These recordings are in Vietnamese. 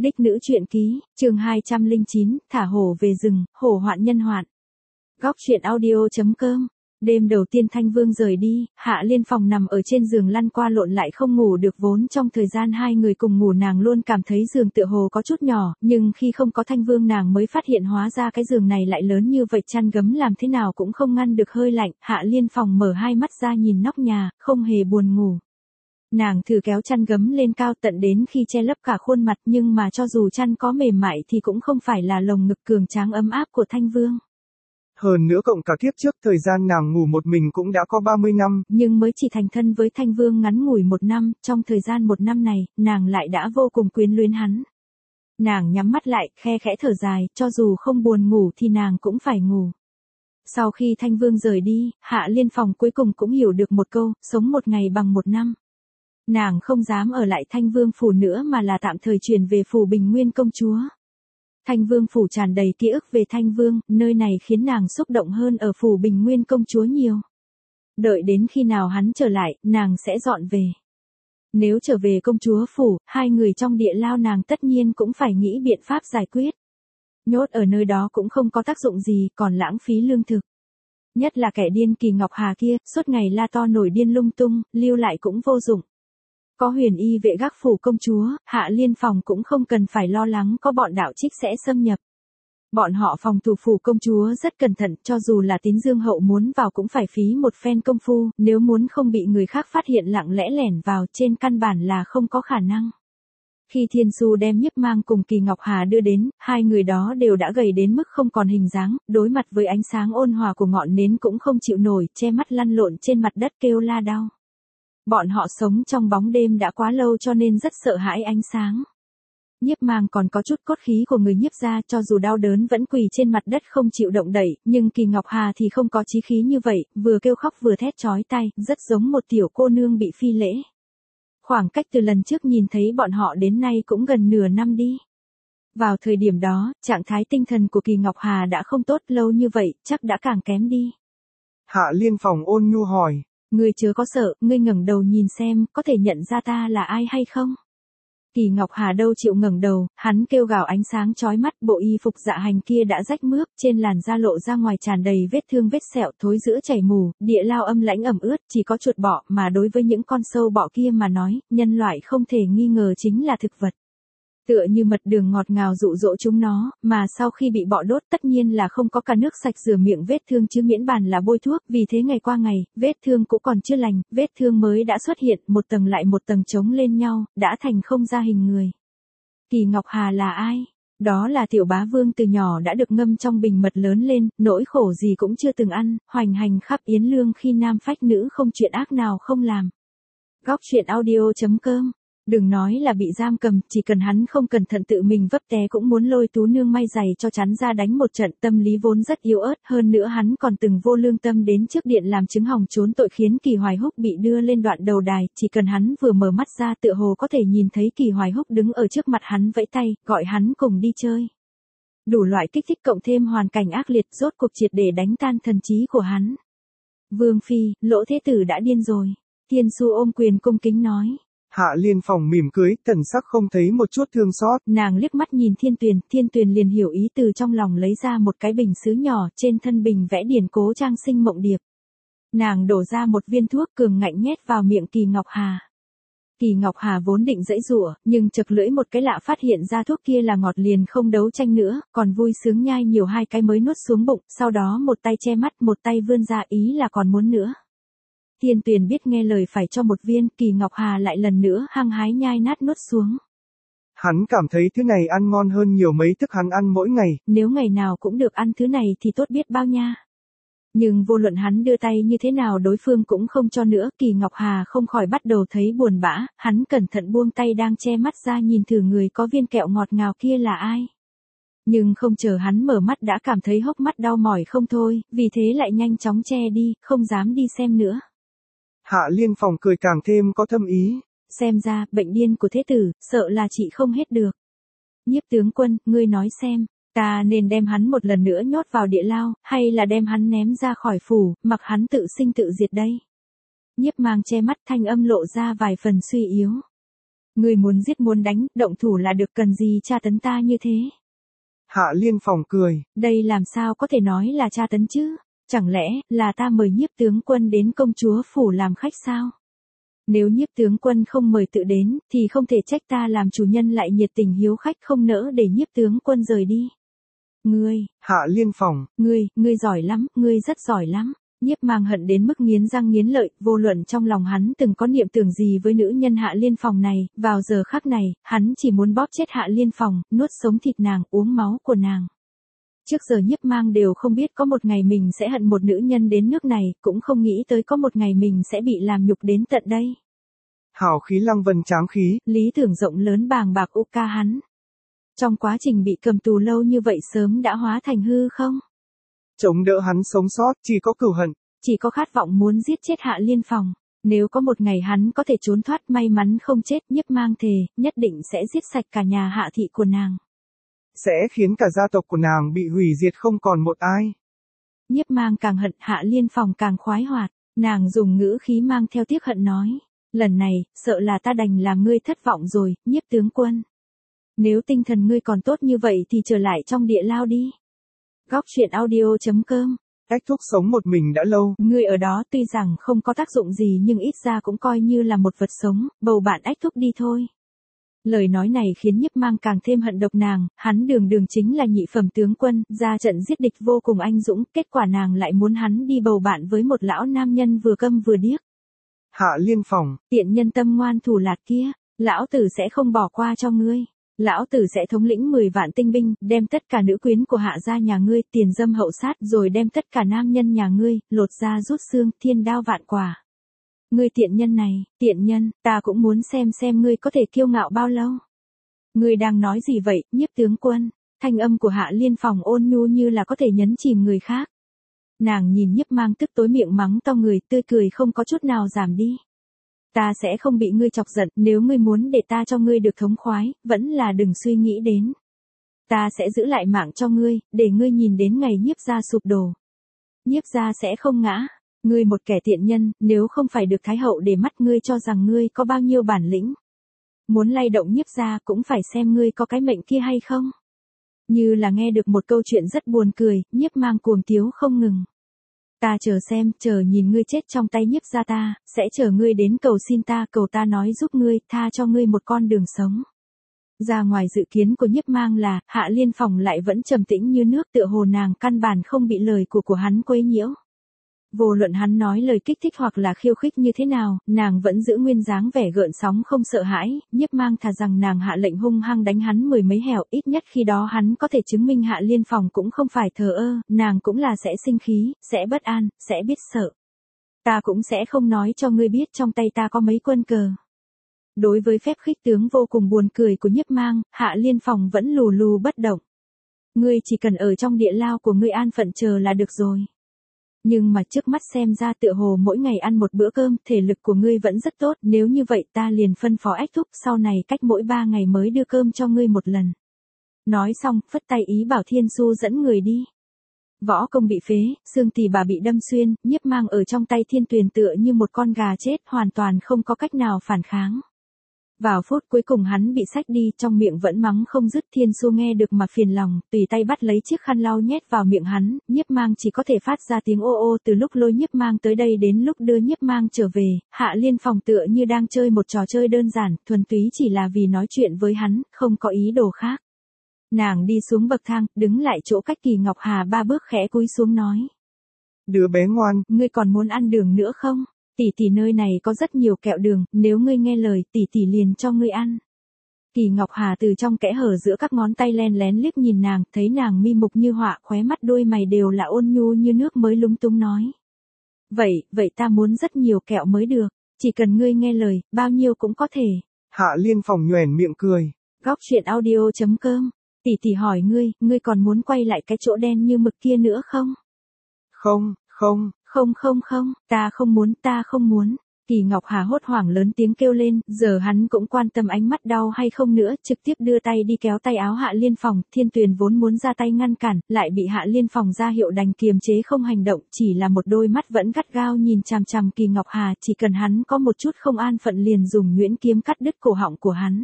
Đích nữ truyện ký, chương 209, thả hổ về rừng, hổ hoạn nhân hoạn. Góc truyện audio.com. Đêm đầu tiên Thanh Vương rời đi, Hạ Liên Phòng nằm ở trên giường lăn qua lộn lại không ngủ được, vốn trong thời gian hai người cùng ngủ nàng luôn cảm thấy giường tựa hồ có chút nhỏ, nhưng khi không có Thanh Vương nàng mới phát hiện hóa ra cái giường này lại lớn như vậy, chăn gấm làm thế nào cũng không ngăn được hơi lạnh. Hạ Liên Phòng mở hai mắt ra nhìn nóc nhà, không hề buồn ngủ. Nàng thử kéo chăn gấm lên cao tận đến khi che lấp cả khuôn mặt, nhưng mà cho dù chăn có mềm mại thì cũng không phải là lồng ngực cường tráng ấm áp của Thanh Vương. Hơn nữa cộng cả kiếp trước thời gian nàng ngủ một mình cũng đã có 30 năm. Nhưng mới chỉ thành thân với Thanh Vương ngắn ngủi 1 năm, trong thời gian 1 năm này, nàng lại đã vô cùng quyến luyến hắn. Nàng nhắm mắt lại, khe khẽ thở dài, cho dù không buồn ngủ thì nàng cũng phải ngủ. Sau khi Thanh Vương rời đi, Hạ Liên Phòng cuối cùng cũng hiểu được một câu, sống 1 ngày bằng 1 năm. Nàng không dám ở lại Thanh Vương phủ nữa mà là tạm thời chuyển về phủ Bình Nguyên công chúa. Thanh Vương phủ tràn đầy ký ức về Thanh Vương, nơi này khiến nàng xúc động hơn ở phủ Bình Nguyên công chúa nhiều. Đợi đến khi nào hắn trở lại, nàng sẽ dọn về. Nếu trở về công chúa phủ, hai người trong địa lao nàng tất nhiên cũng phải nghĩ biện pháp giải quyết. Nhốt ở nơi đó cũng không có tác dụng gì, còn lãng phí lương thực. Nhất là kẻ điên Kỳ Ngọc Hà kia, suốt ngày la to nổi điên lung tung, lưu lại cũng vô dụng. Có Huyền Y vệ gác phủ công chúa, Hạ Liên Phòng cũng không cần phải lo lắng có bọn đạo trích sẽ xâm nhập. Bọn họ phòng thủ phủ công chúa rất cẩn thận, cho dù là Tín Dương hậu muốn vào cũng phải phí một phen công phu, nếu muốn không bị người khác phát hiện lặng lẽ lẻn vào trên căn bản là không có khả năng. Khi Thiên Du đem Nhiếp Mang cùng Kỳ Ngọc Hà đưa đến, hai người đó đều đã gầy đến mức không còn hình dáng, đối mặt với ánh sáng ôn hòa của ngọn nến cũng không chịu nổi, che mắt lăn lộn trên mặt đất kêu la đau. Bọn họ sống trong bóng đêm đã quá lâu cho nên rất sợ hãi ánh sáng. Nhiếp Mang còn có chút cốt khí của người Nhiếp gia, cho dù đau đớn vẫn quỳ trên mặt đất không chịu động đậy, nhưng Kỳ Ngọc Hà thì không có chí khí như vậy, vừa kêu khóc vừa thét chói tai, rất giống một tiểu cô nương bị phi lễ. Khoảng cách từ lần trước nhìn thấy bọn họ đến nay cũng gần nửa năm đi. Vào thời điểm đó, trạng thái tinh thần của Kỳ Ngọc Hà đã không tốt, lâu như vậy, chắc đã càng kém đi. Hạ Liên Phòng ôn nhu hỏi. Ngươi chớ có sợ, ngươi ngẩng đầu nhìn xem, có thể nhận ra ta là ai hay không? Kỳ Ngọc Hà đâu chịu ngẩng đầu, hắn kêu gào ánh sáng chói mắt, bộ y phục dạ hành kia đã rách mướp, trên làn da lộ ra ngoài tràn đầy vết thương vết sẹo, thối rữa chảy mù, địa lao âm lãnh ẩm ướt, chỉ có chuột bọ, mà đối với những con sâu bọ kia mà nói, nhân loại không thể nghi ngờ chính là thực vật. Tựa như mật đường ngọt ngào dụ dỗ chúng nó, mà sau khi bị bọ đốt tất nhiên là không có cả nước sạch rửa miệng vết thương chứ miễn bàn là bôi thuốc, vì thế ngày qua ngày, vết thương cũng còn chưa lành, vết thương mới đã xuất hiện, một tầng lại một tầng chồng lên nhau, đã thành không ra hình người. Kỳ Ngọc Hà là ai? Đó là tiểu bá vương từ nhỏ đã được ngâm trong bình mật lớn lên, nỗi khổ gì cũng chưa từng ăn, hoành hành khắp Yến Lương khi nam phách nữ, không chuyện ác nào không làm. Góc truyện audio.com. Đừng nói là bị giam cầm, chỉ cần hắn không cẩn thận tự mình vấp té cũng muốn lôi Tú Nương may giày cho chắn ra đánh một trận, tâm lý vốn rất yếu ớt, hơn nữa hắn còn từng vô lương tâm đến trước điện làm chứng hòng trốn tội khiến Kỳ Hoài Húc bị đưa lên đoạn đầu đài, chỉ cần hắn vừa mở mắt ra tựa hồ có thể nhìn thấy Kỳ Hoài Húc đứng ở trước mặt hắn vẫy tay, gọi hắn cùng đi chơi. Đủ loại kích thích cộng thêm hoàn cảnh ác liệt rốt cuộc triệt để đánh tan thần trí của hắn. Vương Phi, Lỗ Thế Tử đã điên rồi. Thiên Su ôm quyền cung kính nói. Hạ Liên Phòng mỉm cười, thần sắc không thấy một chút thương xót. Nàng liếc mắt nhìn Thiên Tuyền liền hiểu ý, từ trong lòng lấy ra một cái bình sứ nhỏ, trên thân bình vẽ điển Cố Trang Sinh Mộng Điệp. Nàng đổ ra một viên thuốc cường ngạnh nhét vào miệng Kỳ Ngọc Hà. Kỳ Ngọc Hà vốn định giãy giụa, nhưng chực lưỡi một cái lạ phát hiện ra thuốc kia là ngọt liền không đấu tranh nữa, còn vui sướng nhai nhiều 2 cái mới nuốt xuống bụng, sau đó một tay che mắt một tay vươn ra ý là còn muốn nữa. Thiên Tuyền biết nghe lời phải cho một viên, Kỳ Ngọc Hà lại lần nữa hăng hái nhai nát nuốt xuống. Hắn cảm thấy thứ này ăn ngon hơn nhiều mấy thức hắn ăn mỗi ngày. Nếu ngày nào cũng được ăn thứ này thì tốt biết bao nha. Nhưng vô luận hắn đưa tay như thế nào đối phương cũng không cho nữa, Kỳ Ngọc Hà không khỏi bắt đầu thấy buồn bã, hắn cẩn thận buông tay đang che mắt ra nhìn thử người có viên kẹo ngọt ngào kia là ai. Nhưng không chờ hắn mở mắt đã cảm thấy hốc mắt đau mỏi không thôi, vì thế lại nhanh chóng che đi, không dám đi xem nữa. Hạ Liên Phòng cười càng thêm có thâm ý. Xem ra, bệnh điên của Thế Tử, sợ là chị không hết được. Nhiếp tướng quân, ngươi nói xem, ta nên đem hắn một lần nữa nhốt vào địa lao, hay là đem hắn ném ra khỏi phủ, mặc hắn tự sinh tự diệt đây. Nhiếp Mang che mắt, thanh âm lộ ra vài phần suy yếu. Ngươi muốn giết muốn đánh, động thủ là được, cần gì tra tấn ta như thế? Hạ Liên Phòng cười. Đây làm sao có thể nói là tra tấn chứ? Chẳng lẽ là ta mời Nhiếp tướng quân đến công chúa phủ làm khách sao? Nếu Nhiếp tướng quân không mời tự đến, thì không thể trách ta làm chủ nhân lại nhiệt tình hiếu khách không nỡ để Nhiếp tướng quân rời đi. Ngươi, Hạ Liên Phòng. Ngươi giỏi lắm, ngươi rất giỏi lắm. Nhiếp Mang hận đến mức nghiến răng nghiến lợi, vô luận trong lòng hắn từng có niệm tưởng gì với nữ nhân Hạ Liên Phòng này, vào giờ khắc này, hắn chỉ muốn bóp chết Hạ Liên Phòng, nuốt sống thịt nàng, uống máu của nàng. Trước giờ Nhiếp Mang đều không biết có một ngày mình sẽ hận một nữ nhân đến nước này, cũng không nghĩ tới có một ngày mình sẽ bị làm nhục đến tận đây. Hào khí lăng vân tráng khí. Lý tưởng rộng lớn bàng bạc u ca hắn. Trong quá trình bị cầm tù lâu như vậy sớm đã hóa thành hư không? Chống đỡ hắn sống sót, chỉ có cừu hận. Chỉ có khát vọng muốn giết chết Hạ Liên Phòng. Nếu có một ngày hắn có thể trốn thoát, may mắn không chết, Nhiếp Mang thề, nhất định sẽ giết sạch cả nhà Hạ thị của nàng. Sẽ khiến cả gia tộc của nàng bị hủy diệt không còn một ai. Nhiếp Mang càng hận, Hạ Liên Phòng càng khoái hoạt. Nàng dùng ngữ khí mang theo tiếc hận nói. Lần này, sợ là ta đành làm ngươi thất vọng rồi, Nhiếp tướng quân. Nếu tinh thần ngươi còn tốt như vậy thì trở lại trong địa lao đi. Góc truyện audio.com. Ách Thúc sống một mình đã lâu. Ngươi ở đó tuy rằng không có tác dụng gì nhưng ít ra cũng coi như là một vật sống, bầu bạn Ách Thúc đi thôi. Lời nói này khiến Nhiếp Mang càng thêm hận độc nàng, hắn đường đường chính là nhị phẩm tướng quân, ra trận giết địch vô cùng anh dũng, kết quả nàng lại muốn hắn đi bầu bạn với một lão nam nhân vừa câm vừa điếc. Hạ Liên Phòng. Tiện nhân tâm ngoan thủ lạt kia, lão tử sẽ không bỏ qua cho ngươi. Lão tử sẽ thống lĩnh 10 vạn tinh binh, đem tất cả nữ quyến của Hạ gia nhà ngươi tiền dâm hậu sát, rồi đem tất cả nam nhân nhà ngươi lột da rút xương, thiên đao vạn quả. Ngươi tiện nhân này, tiện nhân, ta cũng muốn xem ngươi có thể kiêu ngạo bao lâu. Ngươi đang nói gì vậy, Nhiếp tướng quân? Thanh âm của Hạ Liên Phòng ôn nhu như là có thể nhấn chìm người khác. Nàng nhìn Nhiếp Mang tức tối miệng mắng to người, tươi cười không có chút nào giảm đi. Ta sẽ không bị ngươi chọc giận, nếu ngươi muốn để ta cho ngươi được thống khoái, vẫn là đừng suy nghĩ đến. Ta sẽ giữ lại mạng cho ngươi, để ngươi nhìn đến ngày Nhiếp gia sụp đổ. Nhiếp gia sẽ không ngã. Ngươi một kẻ tiện nhân, nếu không phải được Thái hậu để mắt, ngươi cho rằng ngươi có bao nhiêu bản lĩnh. Muốn lay động Nhiếp gia cũng phải xem ngươi có cái mệnh kia hay không. Như là nghe được một câu chuyện rất buồn cười, Nhiếp Mang cuồng tiếu không ngừng. Ta chờ xem, chờ nhìn ngươi chết trong tay Nhiếp gia ta, sẽ chờ ngươi đến cầu xin ta, cầu ta nói giúp ngươi, tha cho ngươi một con đường sống. Ra ngoài dự kiến của Nhiếp Mang là, Hạ Liên Phòng lại vẫn trầm tĩnh như nước, tựa hồ nàng căn bản không bị lời của hắn quấy nhiễu. Vô luận hắn nói lời kích thích hoặc là khiêu khích như thế nào, nàng vẫn giữ nguyên dáng vẻ gợn sóng không sợ hãi, Nhiếp Mang thà rằng nàng hạ lệnh hung hăng đánh hắn 10 mấy hẻo, ít nhất khi đó hắn có thể chứng minh Hạ Liên Phòng cũng không phải thờ ơ, nàng cũng là sẽ sinh khí, sẽ bất an, sẽ biết sợ. Ta cũng sẽ không nói cho ngươi biết trong tay ta có mấy quân cờ. Đối với phép khích tướng vô cùng buồn cười của Nhiếp Mang, Hạ Liên Phòng vẫn lù lù bất động. Ngươi chỉ cần ở trong địa lao của ngươi an phận chờ là được rồi. Nhưng mà trước mắt xem ra tựa hồ mỗi ngày ăn một bữa cơm, thể lực của ngươi vẫn rất tốt, nếu như vậy ta liền phân phó Ách Thúc sau này cách mỗi 3 ngày mới đưa cơm cho ngươi một lần. Nói xong, phất tay ý bảo Thiên Su dẫn người đi. Võ Công bị phế, xương tỳ bà bị đâm xuyên, Nhiếp Mang ở trong tay Thiên Tuyền tựa như một con gà chết, hoàn toàn không có cách nào phản kháng. Vào phút cuối cùng hắn bị xách đi, trong miệng vẫn mắng không dứt. Thiên Su nghe được mà phiền lòng, tùy tay bắt lấy chiếc khăn lau nhét vào miệng hắn, Nhiếp Mang chỉ có thể phát ra tiếng ô ô. Từ lúc lôi Nhiếp Mang tới đây đến lúc đưa Nhiếp Mang trở về, Hạ Liên Phòng tựa như đang chơi một trò chơi đơn giản, thuần túy chỉ là vì nói chuyện với hắn, không có ý đồ khác. Nàng đi xuống bậc thang, đứng lại chỗ cách Kỳ Ngọc Hà 3 bước khẽ cúi xuống nói. Đứa bé ngoan, ngươi còn muốn ăn đường nữa không? Tỷ tỷ nơi này có rất nhiều kẹo đường, nếu ngươi nghe lời tỷ tỷ liền cho ngươi ăn. Kỳ Ngọc Hà từ trong kẽ hở giữa các ngón tay len lén liếc nhìn nàng, thấy nàng mi mục như họa, khóe mắt đôi mày đều là ôn nhu như nước mới lúng túng nói. Vậy ta muốn rất nhiều kẹo mới được, chỉ cần ngươi nghe lời, bao nhiêu cũng có thể. Hạ Liên Phòng nhoẻn miệng cười. Góc truyện audio.com. Tỷ tỷ hỏi ngươi còn muốn quay lại cái chỗ đen như mực kia nữa không? Không, ta không muốn. Kỳ Ngọc Hà hốt hoảng lớn tiếng kêu lên, giờ hắn cũng quan tâm ánh mắt đau hay không nữa, trực tiếp đưa tay đi kéo tay áo Hạ Liên Phòng, Thiên Tuyền vốn muốn ra tay ngăn cản, lại bị Hạ Liên Phòng ra hiệu đành kiềm chế không hành động, chỉ là một đôi mắt vẫn gắt gao nhìn chằm chằm Kỳ Ngọc Hà, chỉ cần hắn có một chút không an phận liền dùng nhuyễn kiếm cắt đứt cổ họng của hắn.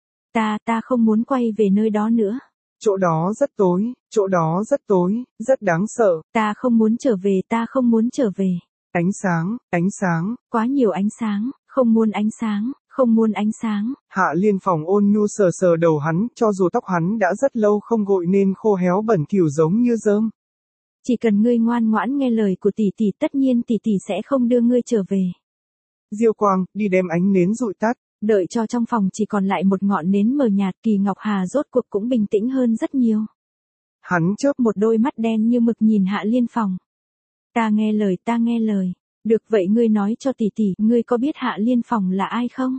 Ta không muốn quay về nơi đó nữa. Chỗ đó rất tối, chỗ đó rất tối, rất đáng sợ. Ta không muốn trở về, ta không muốn trở về. Ánh sáng. Quá nhiều ánh sáng, không muốn ánh sáng, không muốn ánh sáng. Hạ Liên Phòng ôn nhu sờ sờ đầu hắn, cho dù tóc hắn đã rất lâu không gội nên khô héo bẩn thỉu giống như rơm. Chỉ cần ngươi ngoan ngoãn nghe lời của tỷ tỷ, tất nhiên tỷ tỷ sẽ không đưa ngươi trở về. Diêu Quang, đi đem ánh nến dụi tắt. Đợi cho trong phòng chỉ còn lại một ngọn nến mờ nhạt, Kỳ Ngọc Hà rốt cuộc cũng bình tĩnh hơn rất nhiều. Hắn chớp một đôi mắt đen như mực nhìn Hạ Liên Phòng. Ta nghe lời. Được vậy ngươi nói cho tỷ tỷ, ngươi có biết Hạ Liên Phòng là ai không?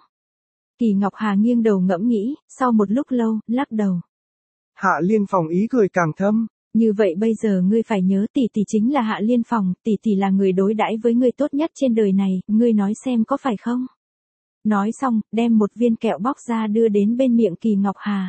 Kỳ Ngọc Hà nghiêng đầu ngẫm nghĩ, sau một lúc lâu, lắc đầu. Hạ Liên Phòng ý cười càng thâm. Như vậy bây giờ ngươi phải nhớ tỷ tỷ chính là Hạ Liên Phòng, tỷ tỷ là người đối đãi với ngươi tốt nhất trên đời này, ngươi nói xem có phải không? Nói xong, đem một viên kẹo bóc ra đưa đến bên miệng Kỳ Ngọc Hà.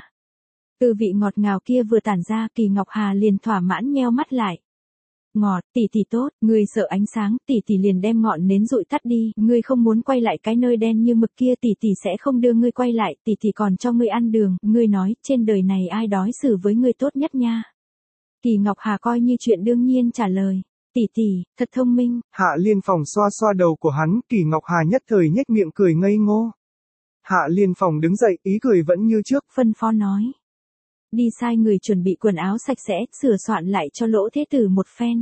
Từ vị ngọt ngào kia vừa tản ra, Kỳ Ngọc Hà liền thỏa mãn nheo mắt lại. Ngọt, tỷ tỷ tốt, ngươi sợ ánh sáng, tỷ tỷ liền đem ngọn nến dụi tắt đi, ngươi không muốn quay lại cái nơi đen như mực kia, tỷ tỷ sẽ không đưa ngươi quay lại, tỷ tỷ còn cho ngươi ăn đường, ngươi nói, trên đời này ai đối xử với ngươi tốt nhất nha. Kỳ Ngọc Hà coi như chuyện đương nhiên trả lời, tỷ tỷ, thật thông minh. Hạ Liên Phòng xoa xoa đầu của hắn, Kỳ Ngọc Hà nhất thời nhếch miệng cười ngây ngô. Hạ Liên Phòng đứng dậy, ý cười vẫn như trước, phân phó nói. Đi sai người chuẩn bị quần áo sạch sẽ, sửa soạn lại cho Lỗ Thế Tử một phen.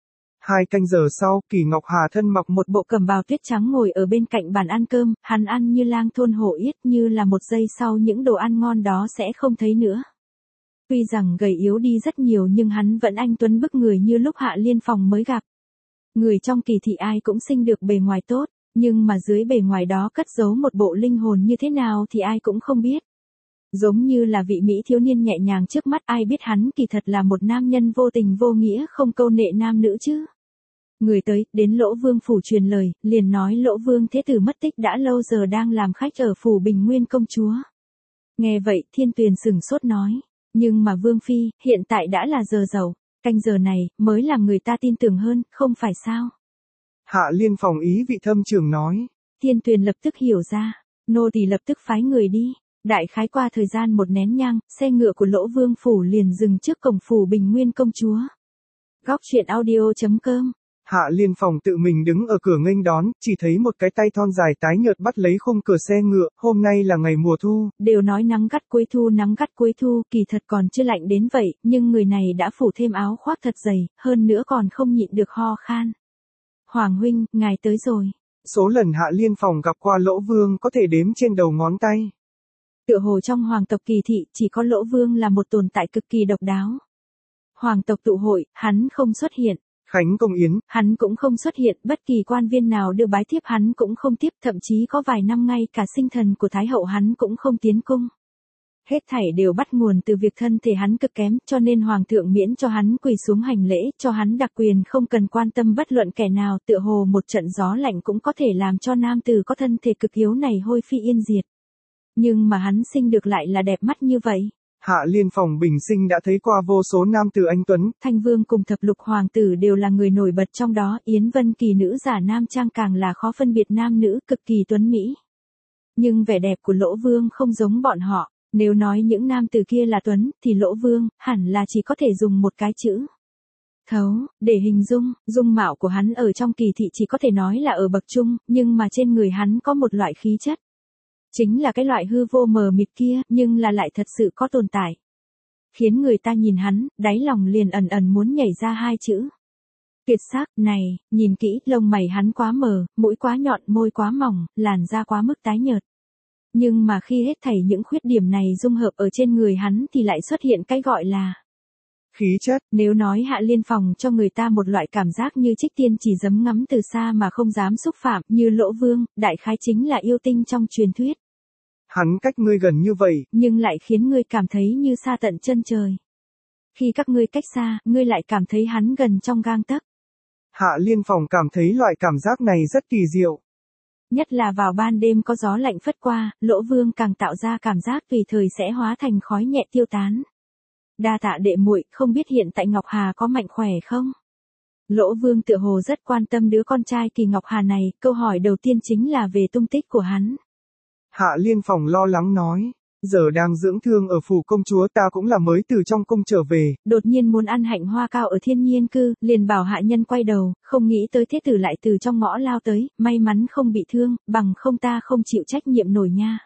2 canh giờ sau, Kỳ Ngọc Hà thân mặc một bộ cẩm bào tuyết trắng ngồi ở bên cạnh bàn ăn cơm, hắn ăn như lang thôn hổ yết, như là một giây sau những đồ ăn ngon đó sẽ không thấy nữa. Tuy rằng gầy yếu đi rất nhiều nhưng hắn vẫn anh tuấn bức người như lúc Hạ Liên Phòng mới gặp. Người trong Kỳ thị ai cũng sinh được bề ngoài tốt, nhưng mà dưới bề ngoài đó cất giấu một bộ linh hồn như thế nào thì ai cũng không biết. Giống như là vị Mỹ thiếu niên nhẹ nhàng trước mắt, ai biết hắn kỳ thật là một nam nhân vô tình vô nghĩa không câu nệ nam nữ chứ. Người tới, đến Lỗ Vương phủ truyền lời, liền nói Lỗ Vương Thế Tử mất tích đã lâu giờ đang làm khách ở phủ Bình Nguyên công chúa. Nghe vậy, Thiên Tuyền sửng sốt nói, nhưng mà Vương Phi, hiện tại đã là giờ dậu, canh giờ này, mới làm người ta tin tưởng hơn, không phải sao? Hạ Liên Phòng ý vị thâm trường nói. Thiên Tuyền lập tức hiểu ra, nô tỳ lập tức phái người đi. Đại khái qua thời gian một nén nhang, xe ngựa của Lỗ Vương phủ liền dừng trước cổng phủ Bình Nguyên công chúa. Góc truyện audio.com. Hạ Liên Phòng tự mình đứng ở cửa nghênh đón, chỉ thấy một cái tay thon dài tái nhợt bắt lấy khung cửa xe ngựa, hôm nay là ngày mùa thu. Đều nói nắng gắt cuối thu, kỳ thật còn chưa lạnh đến vậy, nhưng người này đã phủ thêm áo khoác thật dày, hơn nữa còn không nhịn được ho khan. Hoàng huynh, ngài tới rồi. Số lần Hạ Liên Phòng gặp qua Lỗ Vương có thể đếm trên đầu ngón tay. Tựa hồ trong hoàng tộc Kỳ thị, chỉ có Lỗ Vương là một tồn tại cực kỳ độc đáo. Hoàng tộc tụ hội, hắn không xuất hiện. Khánh công yến, hắn cũng không xuất hiện, bất kỳ quan viên nào đưa bái thiếp hắn cũng không tiếp, thậm chí có vài năm ngay cả sinh thần của Thái hậu hắn cũng không tiến cung. Hết thảy đều bắt nguồn từ việc thân thể hắn cực kém, cho nên hoàng thượng miễn cho hắn quỳ xuống hành lễ, cho hắn đặc quyền không cần quan tâm bất luận kẻ nào, tựa hồ một trận gió lạnh cũng có thể làm cho nam tử có thân thể cực yếu này hôi phi yên diệt. Nhưng mà hắn sinh được lại là đẹp mắt như vậy. Hạ Liên Phòng bình sinh đã thấy qua vô số nam tử anh tuấn. Thanh Vương cùng thập lục hoàng tử đều là người nổi bật trong đó, Yến Vân Kỳ nữ giả nam trang càng là khó phân biệt nam nữ, cực kỳ tuấn mỹ. Nhưng vẻ đẹp của Lỗ Vương không giống bọn họ, nếu nói những nam tử kia là tuấn, thì Lỗ Vương, hẳn là chỉ có thể dùng một cái chữ. Thấu, để hình dung, dung mạo của hắn ở trong Kỳ thị chỉ có thể nói là ở bậc trung, nhưng mà trên người hắn có một loại khí chất. Chính là cái loại hư vô mờ mịt kia, nhưng là lại thật sự có tồn tại. Khiến người ta nhìn hắn, đáy lòng liền ẩn ẩn muốn nhảy ra hai chữ. Kiệt xác, này, nhìn kỹ, lông mày hắn quá mờ, mũi quá nhọn, môi quá mỏng, làn da quá mức tái nhợt. Nhưng mà khi hết thảy những khuyết điểm này dung hợp ở trên người hắn thì lại xuất hiện cái gọi là khí chất. Nếu nói Hạ Liên Phòng cho người ta một loại cảm giác như Trích Tiên chỉ dám ngắm từ xa mà không dám xúc phạm, như Lỗ Vương, đại khái chính là yêu tinh trong truyền thuyết. Hắn cách ngươi gần như vậy, nhưng lại khiến ngươi cảm thấy như xa tận chân trời. Khi các ngươi cách xa, ngươi lại cảm thấy hắn gần trong gang tấc. Hạ Liên Phòng cảm thấy loại cảm giác này rất kỳ diệu. Nhất là vào ban đêm có gió lạnh phất qua, Lỗ Vương càng tạo ra cảm giác tùy thời sẽ hóa thành khói nhẹ tiêu tán. Đa tạ đệ muội, không biết hiện tại Ngọc Hà có mạnh khỏe không? Lỗ Vương tựa hồ rất quan tâm đứa con trai Kỳ Ngọc Hà này, câu hỏi đầu tiên chính là về tung tích của hắn. Hạ Liên Phòng lo lắng nói, giờ đang dưỡng thương ở phủ công chúa, ta cũng là mới từ trong cung trở về. Đột nhiên muốn ăn hạnh hoa cao ở Thiên Nhiên Cư, liền bảo hạ nhân quay đầu, không nghĩ tới thế tử lại từ trong ngõ lao tới, may mắn không bị thương, bằng không ta không chịu trách nhiệm nổi nha.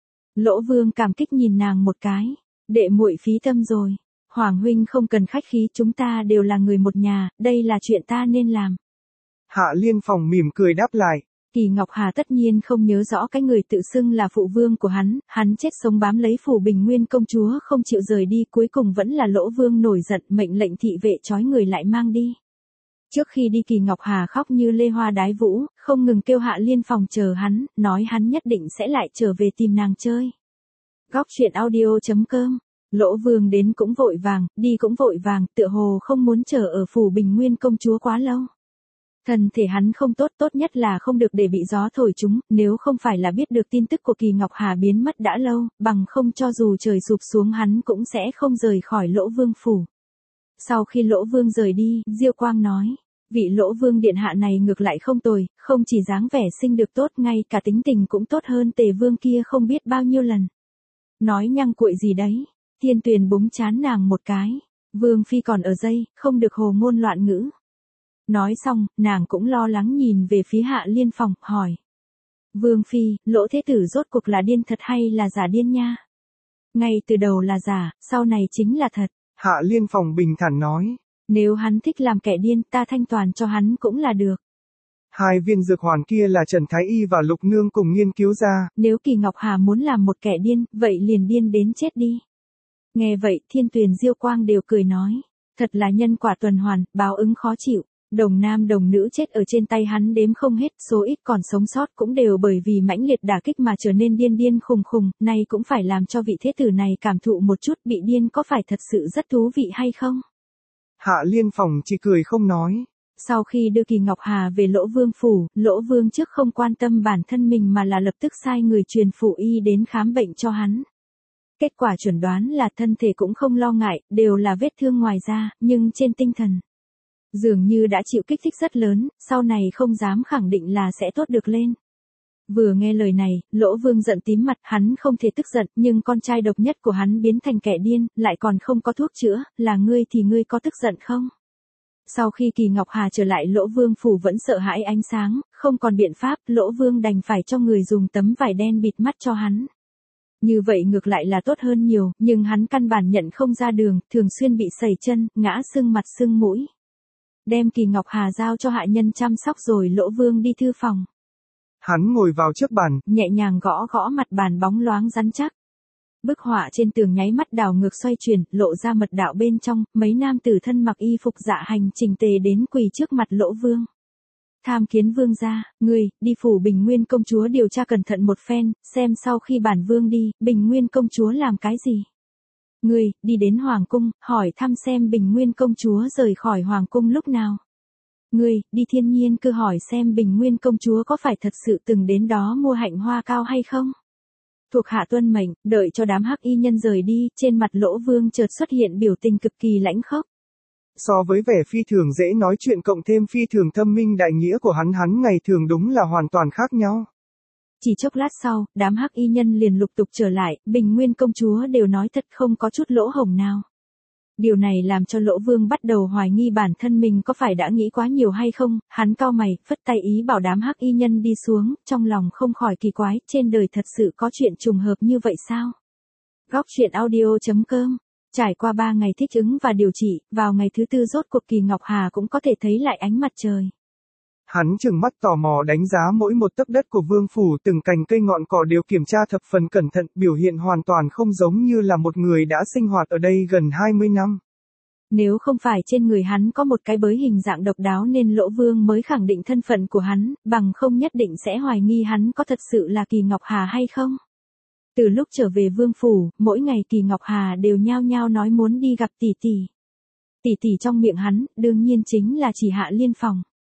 Lỗ Vương cảm kích nhìn nàng một cái, đệ muội phí tâm rồi. Hoàng huynh không cần khách khí, chúng ta đều là người một nhà, đây là chuyện ta nên làm. Hạ Liên Phòng mỉm cười đáp lại. Kỳ Ngọc Hà tất nhiên không nhớ rõ cái người tự xưng là phụ vương của hắn chết sống bám lấy phủ Bình Nguyên công chúa không chịu rời đi, cuối cùng vẫn là Lỗ Vương nổi giận mệnh lệnh thị vệ trói người lại mang đi. Trước khi đi Kỳ Ngọc Hà khóc như lê hoa đái vũ, không ngừng kêu Hạ Liên Phòng chờ hắn, nói hắn nhất định sẽ lại trở về tìm nàng chơi. Góc truyện audio.com. Lỗ Vương đến cũng vội vàng, đi cũng vội vàng, tựa hồ không muốn chờ ở phủ Bình Nguyên công chúa quá lâu. Thân thể hắn không tốt, tốt nhất là không được để bị gió thổi chúng, nếu không phải là biết được tin tức của Kỳ Ngọc Hà biến mất đã lâu, bằng không cho dù trời sụp xuống hắn cũng sẽ không rời khỏi Lỗ Vương phủ. Sau khi Lỗ Vương rời đi, Diêu Quang nói, vị Lỗ Vương điện hạ này ngược lại không tồi, không chỉ dáng vẻ xinh được tốt, ngay cả tính tình cũng tốt hơn Tề Vương kia không biết bao nhiêu lần. Nói nhăng cuội gì đấy? Thiên Tuyền búng chán nàng một cái. Vương phi còn ở dây, không được hồ ngôn loạn ngữ. Nói xong, nàng cũng lo lắng nhìn về phía Hạ Liên Phòng, hỏi. Vương phi, Lỗ thế tử rốt cuộc là điên thật hay là giả điên nha? Ngay từ đầu là giả, sau này chính là thật. Hạ Liên Phòng bình thản nói. Nếu hắn thích làm kẻ điên, ta thanh toàn cho hắn cũng là được. Hai viên dược hoàn kia là Trần Thái Y và Lục Nương cùng nghiên cứu ra. Nếu Kỳ Ngọc Hà muốn làm một kẻ điên, vậy liền điên đến chết đi. Nghe vậy, Thiên Tuyền Diêu Quang đều cười nói. Thật là nhân quả tuần hoàn, báo ứng khó chịu. Đồng nam đồng nữ chết ở trên tay hắn đếm không hết, số ít còn sống sót cũng đều bởi vì mãnh liệt đả kích mà trở nên điên điên khùng khùng, nay cũng phải làm cho vị thế tử này cảm thụ một chút, bị điên có phải thật sự rất thú vị hay không? Hạ Liên Phòng chỉ cười không nói. Sau khi đưa Kỳ Ngọc Hà về Lỗ Vương phủ, Lỗ Vương trước không quan tâm bản thân mình mà là lập tức sai người truyền phụ y đến khám bệnh cho hắn. Kết quả chuẩn đoán là thân thể cũng không lo ngại, đều là vết thương ngoài da, nhưng trên tinh thần dường như đã chịu kích thích rất lớn, sau này không dám khẳng định là sẽ tốt được lên. Vừa nghe lời này, Lỗ Vương giận tím mặt, hắn không thể tức giận, nhưng con trai độc nhất của hắn biến thành kẻ điên, lại còn không có thuốc chữa, là ngươi thì ngươi có tức giận không? Sau khi Kỳ Ngọc Hà trở lại Lỗ Vương phủ vẫn sợ hãi ánh sáng, không còn biện pháp, Lỗ Vương đành phải cho người dùng tấm vải đen bịt mắt cho hắn. Như vậy ngược lại là tốt hơn nhiều, nhưng hắn căn bản nhận không ra đường, thường xuyên bị sẩy chân, ngã sưng mặt sưng mũi. Đem Kỳ Ngọc Hà giao cho hạ nhân chăm sóc rồi Lỗ Vương đi thư phòng. Hắn ngồi vào trước bàn, nhẹ nhàng gõ gõ mặt bàn bóng loáng rắn chắc. Bức họa trên tường nháy mắt đảo ngược xoay chuyển, lộ ra mật đạo bên trong, mấy nam tử thân mặc y phục dạ hành chỉnh tề đến quỳ trước mặt Lỗ Vương. Tham kiến vương gia, ngươi, đi phủ Bình Nguyên công chúa điều tra cẩn thận một phen, xem sau khi bản vương đi, Bình Nguyên công chúa làm cái gì. Ngươi, đi đến Hoàng cung, hỏi thăm xem Bình Nguyên công chúa rời khỏi Hoàng cung lúc nào. Ngươi, đi Thiên Nhiên Cư hỏi xem Bình Nguyên công chúa có phải thật sự từng đến đó mua hạnh hoa cao hay không. Thuộc hạ tuân mệnh, đợi cho đám hắc y nhân rời đi, trên mặt Lỗ Vương chợt xuất hiện biểu tình cực kỳ lãnh khốc. So với vẻ phi thường dễ nói chuyện cộng thêm phi thường thâm minh đại nghĩa của hắn ngày thường đúng là hoàn toàn khác nhau. Chỉ chốc lát sau, đám hắc y nhân liền lục tục trở lại, Bình Nguyên công chúa đều nói thật không có chút lỗ hổng nào. Điều này làm cho Lỗ Vương bắt đầu hoài nghi bản thân mình có phải đã nghĩ quá nhiều hay không, hắn cau mày, phất tay ý bảo đám hắc y nhân đi xuống, trong lòng không khỏi kỳ quái, trên đời thật sự có chuyện trùng hợp như vậy sao? Góc truyện audio.com. Trải qua 3 ngày thích ứng và điều trị, vào ngày thứ 4 rốt cuộc Kỳ Ngọc Hà cũng có thể thấy lại ánh mặt trời. Hắn trừng mắt tò mò đánh giá mỗi một tấc đất của vương phủ, từng cành cây ngọn cỏ đều kiểm tra thập phần cẩn thận, biểu hiện hoàn toàn không giống như là một người đã sinh hoạt ở đây gần 20 năm. Nếu không phải trên người hắn có một cái bới hình dạng độc đáo nên Lỗ Vương mới khẳng định thân phận của hắn, bằng không nhất định sẽ hoài nghi hắn có thật sự là Kỳ Ngọc Hà hay không. Từ lúc trở về vương phủ, mỗi ngày Kỳ Ngọc Hà đều nhao nhao nói muốn đi gặp tỷ tỷ. Tỷ tỷ trong miệng hắn, đương nhiên chính là chỉ Hạ Liên Phòng.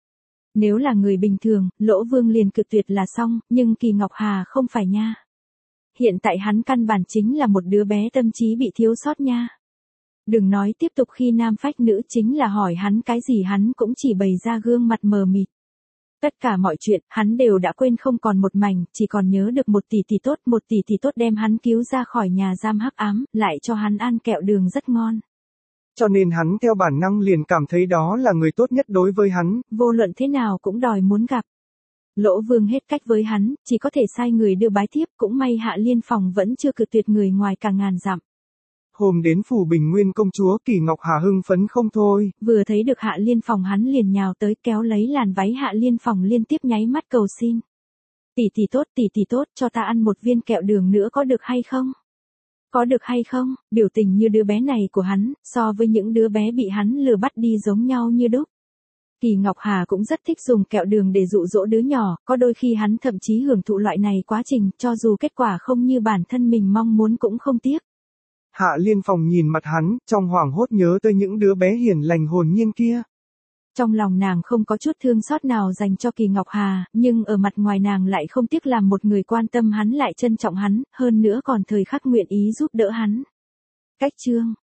Nếu là người bình thường, Lỗ Vương liền cự tuyệt là xong, nhưng Kỳ Ngọc Hà không phải nha. Hiện tại hắn căn bản chính là một đứa bé tâm trí bị thiếu sót nha. Đừng nói tiếp tục khi nam phách nữ chính là hỏi hắn cái gì hắn cũng chỉ bày ra gương mặt mờ mịt. Tất cả mọi chuyện, hắn đều đã quên không còn một mảnh, chỉ còn nhớ được một tỷ tỷ tốt đem hắn cứu ra khỏi nhà giam hắc ám, lại cho hắn ăn kẹo đường rất ngon. Cho nên hắn theo bản năng liền cảm thấy đó là người tốt nhất đối với hắn. Vô luận thế nào cũng đòi muốn gặp. Lỗ Vương hết cách với hắn, chỉ có thể sai người đưa bái thiếp, cũng may Hạ Liên Phòng vẫn chưa cự tuyệt người ngoài cả ngàn dặm. Hôm đến phủ Bình Nguyên công chúa Kỳ Ngọc Hà hưng phấn không thôi. Vừa thấy được Hạ Liên Phòng hắn liền nhào tới kéo lấy làn váy Hạ Liên Phòng liên tiếp nháy mắt cầu xin. Tỷ tỷ tốt, cho ta ăn một viên kẹo đường nữa có được hay không? Có được hay không? Biểu tình như đứa bé này của hắn, so với những đứa bé bị hắn lừa bắt đi giống nhau như đúc. Kỳ Ngọc Hà cũng rất thích dùng kẹo đường để dụ dỗ đứa nhỏ, có đôi khi hắn thậm chí hưởng thụ loại này quá trình, cho dù kết quả không như bản thân mình mong muốn cũng không tiếc. Hạ Liên Phòng nhìn mặt hắn, trong hoảng hốt nhớ tới những đứa bé hiền lành hồn nhiên kia. Trong lòng nàng không có chút thương xót nào dành cho Kỳ Ngọc Hà, nhưng ở mặt ngoài nàng lại không tiếc làm một người quan tâm hắn lại trân trọng hắn, hơn nữa còn thời khắc nguyện ý giúp đỡ hắn. Cách chương